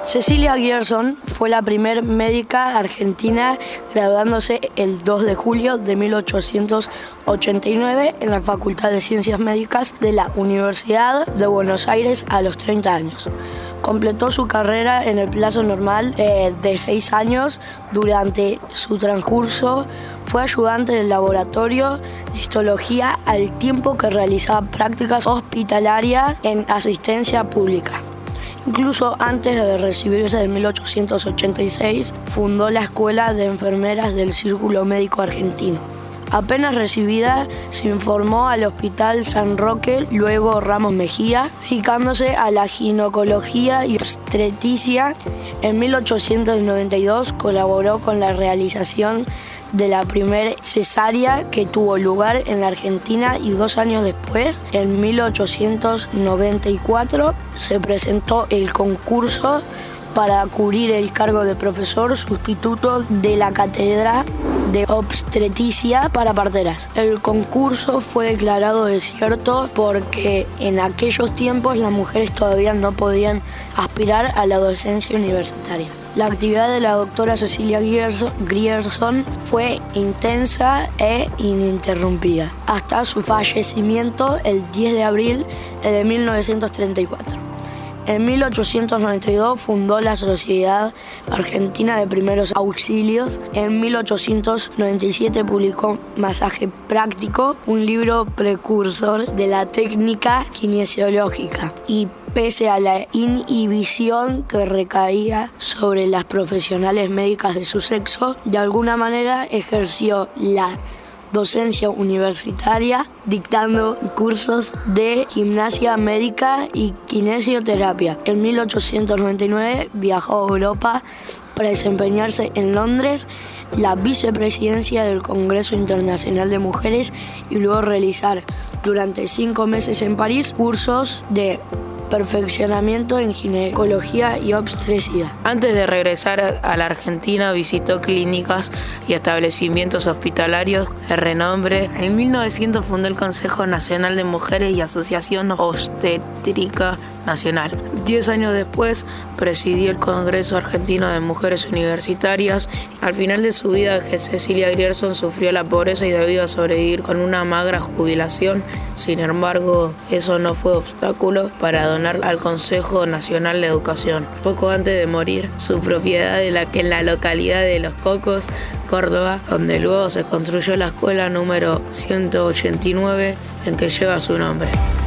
Cecilia Grierson fue la primer médica argentina graduándose el 2 de julio de 1889 en la Facultad de Ciencias Médicas de la Universidad de Buenos Aires a los 30 años. Completó su carrera en el plazo normal de 6 años. Durante su transcurso fue ayudante del laboratorio de histología al tiempo que realizaba prácticas hospitalarias en asistencia pública. Incluso antes de recibirse en 1886, fundó la Escuela de Enfermeras del Círculo Médico Argentino. Apenas recibida, se informó al Hospital San Roque, luego Ramos Mejía, dedicándose a la ginecología y obstetricia. En 1892 colaboró con la realización de la primera cesárea que tuvo lugar en la Argentina y 2 años después, en 1894, se presentó el concurso para cubrir el cargo de profesor sustituto de la cátedra de obstetricia para parteras. El concurso fue declarado desierto porque en aquellos tiempos las mujeres todavía no podían aspirar a la docencia universitaria. La actividad de la doctora Cecilia Grierson fue intensa e ininterrumpida hasta su fallecimiento el 10 de abril de 1934. En 1892 fundó la Sociedad Argentina de Primeros Auxilios. En 1897 publicó Masaje Práctico, un libro precursor de la técnica kinesiológica. Y pese a la inhibición que recaía sobre las profesionales médicas de su sexo, de alguna manera ejerció la docencia universitaria, dictando cursos de gimnasia médica y kinesioterapia. En 1899 viajó a Europa para desempeñarse en Londres la vicepresidencia del Congreso Internacional de Mujeres y luego realizar durante 5 meses en París cursos de perfeccionamiento en ginecología y obstetricia. Antes de regresar a la Argentina visitó clínicas y establecimientos hospitalarios de renombre. En 1900 fundó el Consejo Nacional de Mujeres y Asociación Obstétrica Nacional. 10 años después presidió el Congreso Argentino de Mujeres Universitarias. Al final de su vida, Cecilia Grierson sufrió la pobreza y debió sobrevivir con una magra jubilación. Sin embargo, eso no fue obstáculo para donar al Consejo Nacional de Educación. Poco antes de morir, su propiedad en la localidad de Los Cocos, Córdoba, donde luego se construyó la escuela número 189 en que lleva su nombre.